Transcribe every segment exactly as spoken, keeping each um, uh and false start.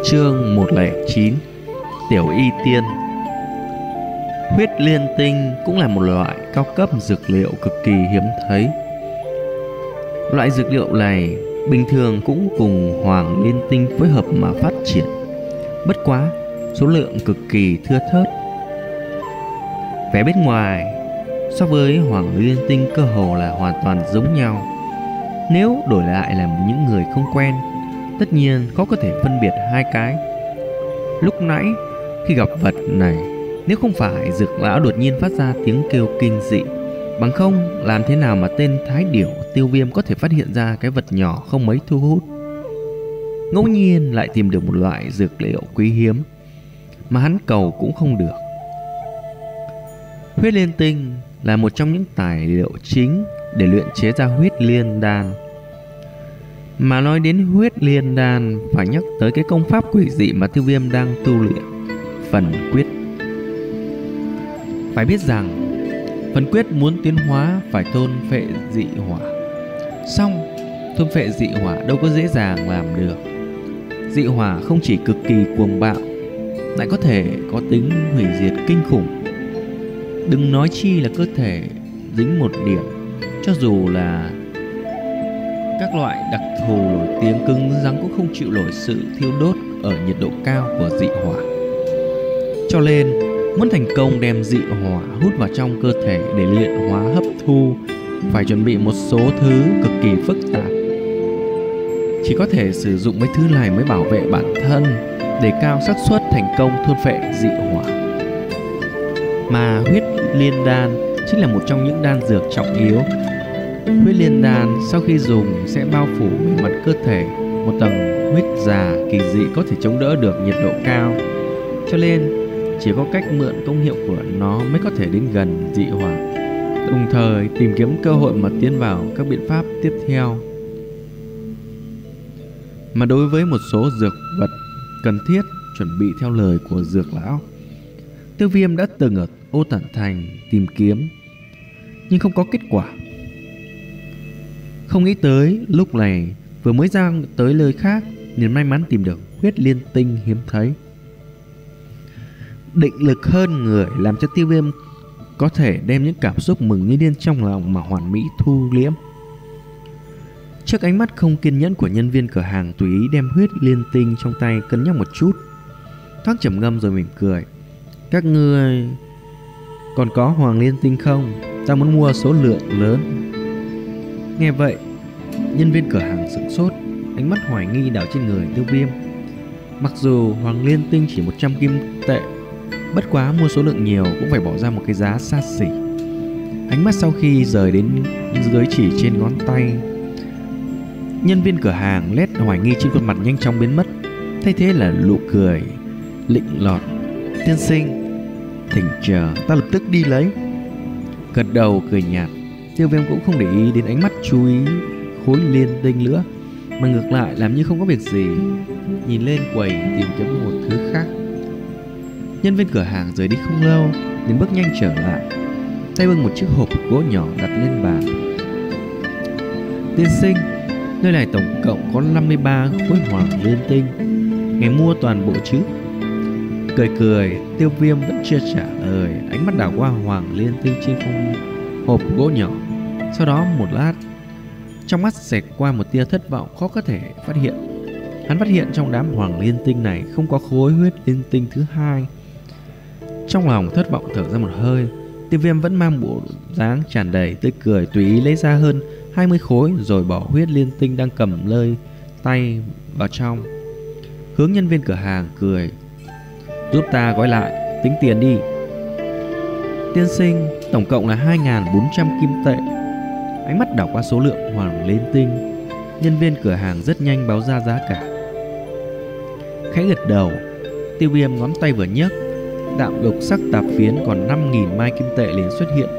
Chương một không chín. Tiểu y tiên. Huyết liên tinh cũng là một loại cao cấp dược liệu cực kỳ hiếm thấy. Loại dược liệu này bình thường cũng cùng hoàng liên tinh phối hợp mà phát triển. Bất quá, số lượng cực kỳ thưa thớt. Vẻ bên ngoài so với hoàng liên tinh cơ hồ là hoàn toàn giống nhau. Nếu đổi lại là những người không quen, tất nhiên khó có thể phân biệt hai cái. Lúc nãy khi gặp vật này, nếu không phải dược lão đột nhiên phát ra tiếng kêu kinh dị, bằng không làm thế nào mà tên thái điểu Tiêu Viêm có thể phát hiện ra cái vật nhỏ không mấy thu hút. Ngẫu nhiên lại tìm được một loại dược liệu quý hiếm mà hắn cầu cũng không được. Huyết liên tinh là một trong những tài liệu chính để luyện chế ra huyết liên đan. Mà nói đến huyết liên đan, phải nhắc tới cái công pháp quỷ dị mà Tiêu Viêm đang tu luyện, phần quyết. Phải biết rằng phần quyết muốn tiến hóa phải thôn phệ dị hỏa. Xong, thôn phệ dị hỏa đâu có dễ dàng làm được. Dị hỏa không chỉ cực kỳ cuồng bạo, lại có thể có tính hủy diệt kinh khủng. Đừng nói chi là cơ thể dính một điểm, cho dù là các loại đặc thù nổi tiếng cứng rắn cũng không chịu nổi sự thiêu đốt ở nhiệt độ cao của dị hỏa. Cho nên, muốn thành công đem dị hỏa hút vào trong cơ thể để luyện hóa hấp thu, phải chuẩn bị một số thứ cực kỳ phức tạp. Chỉ có thể sử dụng mấy thứ này mới bảo vệ bản thân, để cao xác suất thành công thôn phệ dị hỏa. Mà huyết liên đan chính là một trong những đan dược trọng yếu. Huyết liên đan sau khi dùng sẽ bao phủ bề mặt cơ thể một tầng huyết già kỳ dị có thể chống đỡ được nhiệt độ cao. Cho nên chỉ có cách mượn công hiệu của nó mới có thể đến gần dị hỏa, đồng thời tìm kiếm cơ hội mà tiến vào các biện pháp tiếp theo. Mà đối với một số dược vật cần thiết chuẩn bị theo lời của dược lão, Tiêu Viêm đã từng ở Ô Tản Thành tìm kiếm, nhưng không có kết quả. Không nghĩ tới lúc này vừa mới ra tới nơi khác liền may mắn tìm được huyết liên tinh hiếm thấy. Định lực hơn người làm cho Tiêu Viêm có thể đem những cảm xúc mừng như điên trong lòng mà hoàn mỹ thu liễm. Trước ánh mắt không kiên nhẫn của nhân viên cửa hàng, tùy ý đem huyết liên tinh trong tay cân nhắc một chút, thoáng trầm ngâm rồi mỉm cười. Các ngươi còn có hoàng liên tinh không? Ta muốn mua số lượng lớn. Nghe vậy, nhân viên cửa hàng sửng sốt, ánh mắt hoài nghi đảo trên người Tiêu Viêm. Mặc dù hoàng liên tinh chỉ một trăm kim tệ, bất quá mua số lượng nhiều cũng phải bỏ ra một cái giá xa xỉ. Ánh mắt sau khi rời đến dưới chỉ trên ngón tay, nhân viên cửa hàng nét hoài nghi trên khuôn mặt nhanh chóng biến mất, thay thế là nụ cười lịnh lọt. Tiên sinh, thỉnh chờ, ta lập tức đi lấy. Gật đầu cười nhạt, Tiêu Viêm cũng không để ý đến ánh mắt chú ý khối liên tinh nữa, mà ngược lại làm như không có việc gì, nhìn lên quầy tìm kiếm một thứ khác. Nhân viên cửa hàng rời đi không lâu liền bước nhanh trở lại, tay bưng một chiếc hộp gỗ nhỏ đặt lên bàn. Tiên sinh, nơi này tổng cộng có năm mươi ba khối hoàng liên tinh, ngài mua toàn bộ chứ? Cười cười, Tiêu Viêm vẫn chưa trả lời, ánh mắt đảo qua hoàng liên tinh trên phong hộp gỗ nhỏ. Sau đó một lát, trong mắt xẹt qua một tia thất vọng khó có thể phát hiện. Hắn phát hiện trong đám hoàng liên tinh này không có khối huyết liên tinh thứ hai. Trong lòng thất vọng thở ra một hơi, Tiêu Viêm vẫn mang bộ dáng tràn đầy tươi cười, tùy ý lấy ra hơn hai mươi khối rồi bỏ huyết liên tinh đang cầm lơi tay vào trong, hướng nhân viên cửa hàng cười. Giúp ta gói lại, tính tiền đi. Tiên sinh, tổng cộng là hai nghìn bốn trăm kim tệ. Ánh mắt đảo qua số lượng hoàng liên tinh, nhân viên cửa hàng rất nhanh báo ra giá cả. Khẽ gật đầu, Tiêu Viêm ngón tay vừa nhấc, đạm lục sắc tạp phiến còn năm nghìn mai kim tệ liền xuất hiện,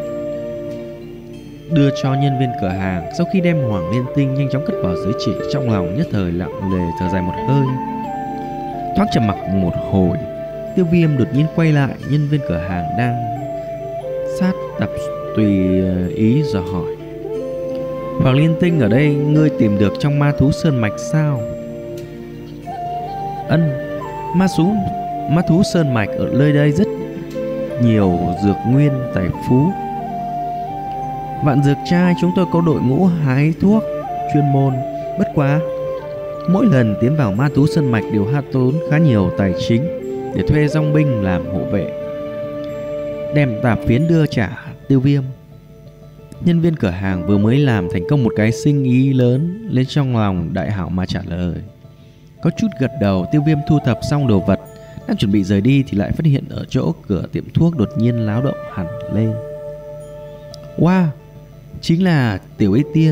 đưa cho nhân viên cửa hàng. Sau khi đem hoàng liên tinh nhanh chóng cất vào dưới chỉ, trong lòng nhất thời lặng lề thở dài một hơi. Thoáng trầm mặc một hồi, Tiêu Viêm đột nhiên quay lại nhân viên cửa hàng đang sát tập tùy ý dò hỏi. Hoàng liên tinh ở đây ngươi tìm được trong ma thú sơn mạch sao? Ân, Ma thú, ma thú sơn mạch ở nơi đây rất nhiều dược nguyên tài phú. Vạn Dược Trai chúng tôi có đội ngũ hái thuốc chuyên môn. Bất quá mỗi lần tiến vào ma thú sơn mạch đều hao tốn khá nhiều tài chính để thuê dòng binh làm hộ vệ, đem tạp phiến đưa trả Tiêu Viêm. Nhân viên cửa hàng vừa mới làm thành công một cái sinh ý lớn, lên trong lòng đại hảo mà trả lời. Có chút gật đầu. Tiêu Viêm thu thập xong đồ vật, đang chuẩn bị rời đi thì lại phát hiện ở chỗ cửa tiệm thuốc đột nhiên náo động hẳn lên. Wow, chính là Tiểu Y Tiên,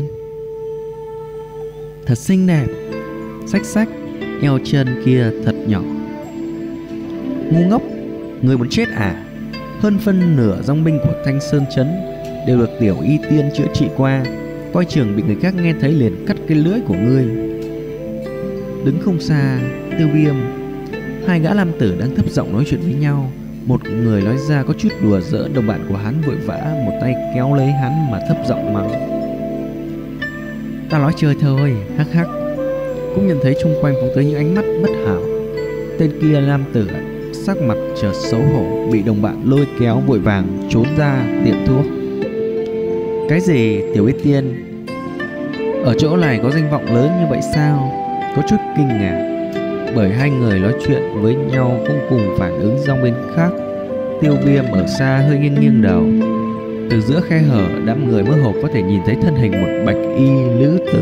thật xinh đẹp, xách xách, eo chân kia thật nhỏ. Ngu ngốc, người muốn chết à? Hơn phân nửa dòng binh của Thanh Sơn Trấn đều được Tiểu Y Tiên chữa trị qua, coi chừng bị người khác nghe thấy liền cắt cái lưỡi của ngươi. Đứng không xa Tiêu Viêm, hai gã nam tử đang thấp giọng nói chuyện với nhau. Một người nói ra có chút đùa giỡn, đồng bạn của hắn vội vã một tay kéo lấy hắn mà thấp giọng mắng: ta nói chơi thôi, hắc hắc. Cũng nhận thấy xung quanh phóng tới những ánh mắt bất hảo. Tên kia nam tử sắc mặt chợt xấu hổ, bị đồng bạn lôi kéo vội vàng trốn ra tiệm thuốc. Cái gì Tiểu Y Tiên, ở chỗ này có danh vọng lớn như vậy sao? Có chút kinh ngạc bởi hai người nói chuyện với nhau không cùng phản ứng dòng bên khác. Tiêu Viêm ở xa hơi nghiêng nghiêng đầu. Từ giữa khe hở đám người mơ hồ có thể nhìn thấy thân hình một bạch y nữ tử.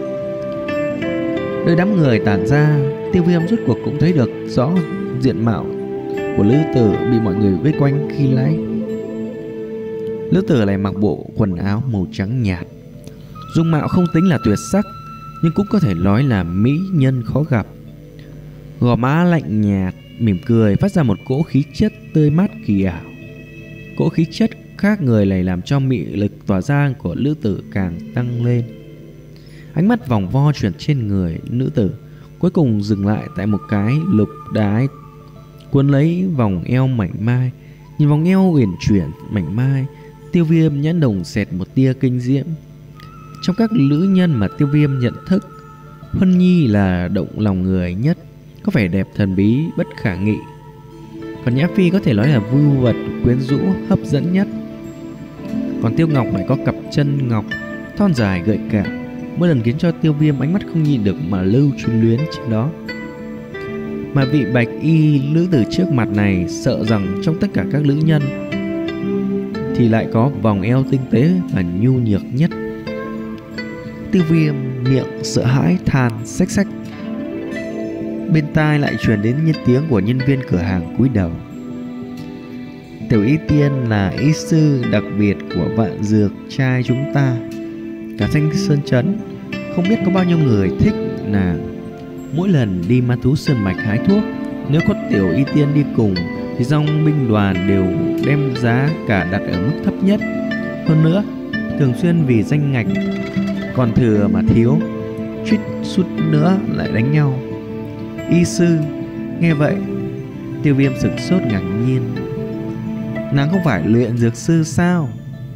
Nơi đám người tản ra, Tiêu Viêm rốt cuộc cũng thấy được rõ diện mạo của nữ tử bị mọi người vây quanh khi nãy. Nữ tử này mặc bộ quần áo màu trắng nhạt, dung mạo không tính là tuyệt sắc, nhưng cũng có thể nói là mỹ nhân khó gặp. Gò má lạnh nhạt, mỉm cười, phát ra một cỗ khí chất tươi mát kỳ ảo. Cỗ khí chất khác người này làm cho mị lực tỏa ra của nữ tử càng tăng lên. Ánh mắt vòng vo chuyển trên người nữ tử, cuối cùng dừng lại tại một cái lục đái cuốn lấy vòng eo mảnh mai. Nhìn vòng eo uyển chuyển mảnh mai, Tiêu Viêm nhãn đồng xẹt một tia kinh diễm. Trong các nữ nhân mà Tiêu Viêm nhận thức, Huân Nhi là động lòng người nhất, có vẻ đẹp thần bí bất khả nghị. Còn Nhã Phi có thể nói là vưu vật quyến rũ hấp dẫn nhất. Còn Tiêu Ngọc lại có cặp chân ngọc thon dài gợi cảm, mỗi lần khiến cho Tiêu Viêm ánh mắt không nhìn được mà lưu chuyên luyến trên đó. Mà vị bạch y nữ tử trước mặt này sợ rằng trong tất cả các nữ nhân thì lại có vòng eo tinh tế và nhu nhược nhất. Tiêu Viêm miệng sợ hãi than xách xách. Bên tai lại truyền đến những tiếng của nhân viên cửa hàng cúi đầu. Tiểu Y Tiên là y sư đặc biệt của Vạn Dược Trai chúng ta. Cả Thanh Sơn Trấn không biết có bao nhiêu người thích nàng. Mỗi lần đi ma thú sơn mạch hái thuốc, nếu có Tiểu Y Tiên đi cùng thì dòng binh đoàn đều đem giá cả đặt ở mức thấp nhất. Hơn nữa, thường xuyên vì danh ngạch còn thừa mà thiếu, suýt chút nữa lại đánh nhau. Y sư nghe vậy, Tiêu Viêm sửng sốt ngạc nhiên. Nàng không phải luyện dược sư sao?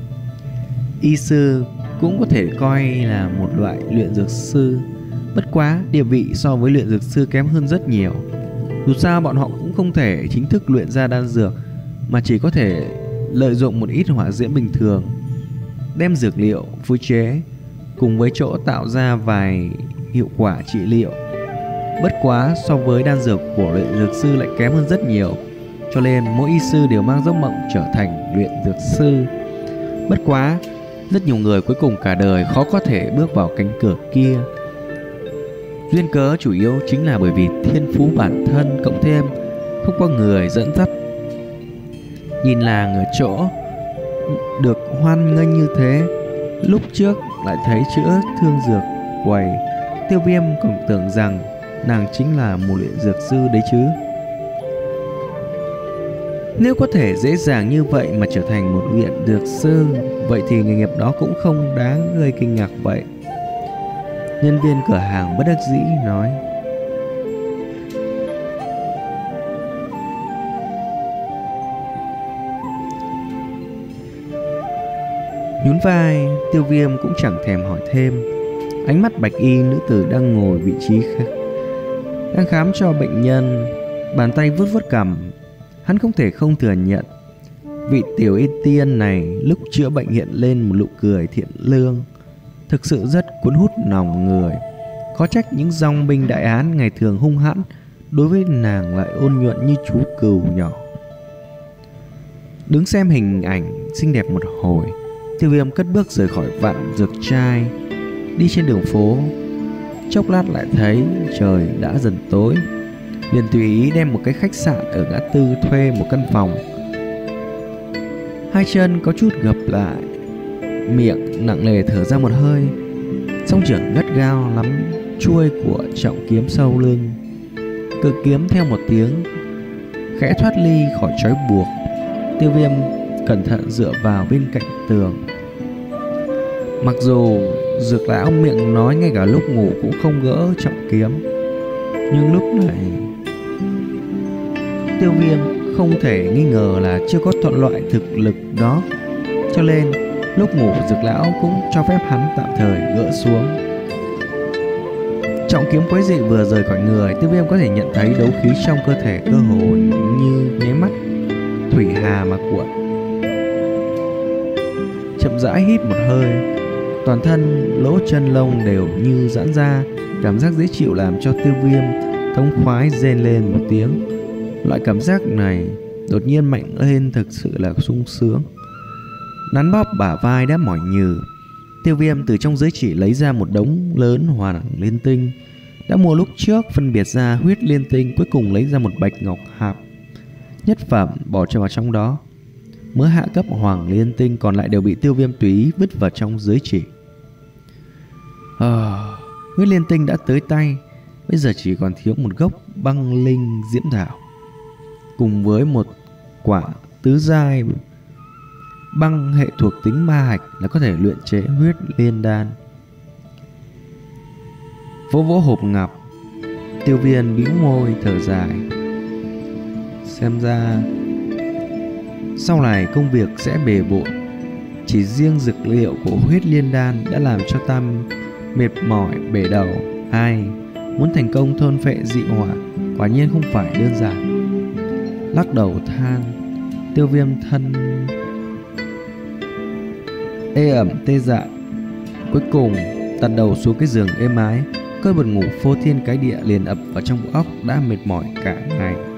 Y sư cũng có thể coi là một loại luyện dược sư, bất quá địa vị so với luyện dược sư kém hơn rất nhiều. Dù sao bọn họ cũng không thể chính thức luyện ra đan dược, mà chỉ có thể lợi dụng một ít hỏa diễm bình thường, đem dược liệu phối chế cùng với chỗ tạo ra vài hiệu quả trị liệu. Bất quá so với đan dược của luyện dược sư lại kém hơn rất nhiều, cho nên mỗi y sư đều mang giấc mộng trở thành luyện dược sư. Bất quá rất nhiều người cuối cùng cả đời khó có thể bước vào cánh cửa kia. Duyên cớ chủ yếu chính là bởi vì thiên phú bản thân, cộng thêm không có người dẫn dắt. Nhìn làng ở chỗ được hoan nghênh như thế, lúc trước lại thấy chữa thương dược quầy, Tiêu Viêm còn tưởng rằng nàng chính là một luyện dược sư đấy chứ. Nếu có thể dễ dàng như vậy mà trở thành một luyện dược sư, vậy thì nghề nghiệp đó cũng không đáng gây kinh ngạc vậy. Nhân viên cửa hàng bất đắc dĩ nói. Nhún vai, Tiêu Viêm cũng chẳng thèm hỏi thêm. Ánh mắt bạch y nữ tử đang ngồi vị trí khác, đang khám cho bệnh nhân, Bàn tay vuốt vuốt cằm. Hắn không thể không thừa nhận vị tiểu y tiên này lúc chữa bệnh hiện lên một nụ cười thiện lương, thực sự rất cuốn hút lòng người. Khó trách những dòng binh đại hán ngày thường hung hãn, đối với nàng lại ôn nhuận như chú cừu nhỏ. Đứng xem hình ảnh xinh đẹp một hồi, Tiêu Viêm cất bước rời khỏi Vạn Dược Trai. Đi trên đường phố, chốc lát lại thấy trời đã dần tối, liền tùy ý đem một cái khách sạn ở ngã tư thuê một căn phòng. Hai chân có chút gập lại, miệng nặng nề thở ra một hơi, song trưởng gắt gao nắm chuôi của trọng kiếm sau lưng. Cự kiếm theo một tiếng khẽ thoát ly khỏi trói buộc. Tiêu Viêm cẩn thận dựa vào bên cạnh tường. Mặc dù Dược lão miệng nói ngay cả lúc ngủ cũng không gỡ trọng kiếm, nhưng lúc này Tiêu Viêm không thể nghi ngờ là chưa có thuận loại thực lực đó, cho nên lúc ngủ Dược lão cũng cho phép hắn tạm thời gỡ xuống. Trọng kiếm quái dị vừa rời khỏi người, Tiêu Viêm có thể nhận thấy đấu khí trong cơ thể cơ hồ như nháy mắt thủy hà mà cuộn. Chậm rãi hít một hơi, toàn thân lỗ chân lông đều như giãn ra, cảm giác dễ chịu làm cho Tiêu Viêm thống khoái rên lên một tiếng. Loại cảm giác này đột nhiên mạnh lên thực sự là sung sướng. Nắn bóp bả vai đã mỏi nhừ, Tiêu Viêm từ trong giới chỉ lấy ra một đống lớn hoàng liên tinh. Đã mua lúc trước phân biệt ra huyết liên tinh, cuối cùng lấy ra một bạch ngọc hạp nhất phẩm bỏ cho vào trong đó. Mới hạ cấp hoàng liên tinh còn lại đều bị Tiêu Viêm tùy ý vứt vào trong giới chỉ. à, Huyết liên tinh đã tới tay, bây giờ chỉ còn thiếu một gốc băng linh diễm thảo cùng với một quả tứ giai băng hệ thuộc tính ma hạch là có thể luyện chế huyết liên đan. Vỗ vỗ hộp ngọc, Tiêu Viêm bĩu môi thở dài. Xem ra sau này công việc sẽ bề bộn. Chỉ riêng dược liệu của huyết liên đan đã làm cho ta mệt mỏi bể đầu. Ai muốn thành công thôn phệ dị hỏa quả nhiên không phải đơn giản. Lắc đầu than, Tiêu Viêm thân ê ẩm tê dại, cuối cùng đặt đầu xuống cái giường êm ái. Cơn buồn ngủ phô thiên cái địa liền ập vào trong bộ óc đã mệt mỏi cả ngày.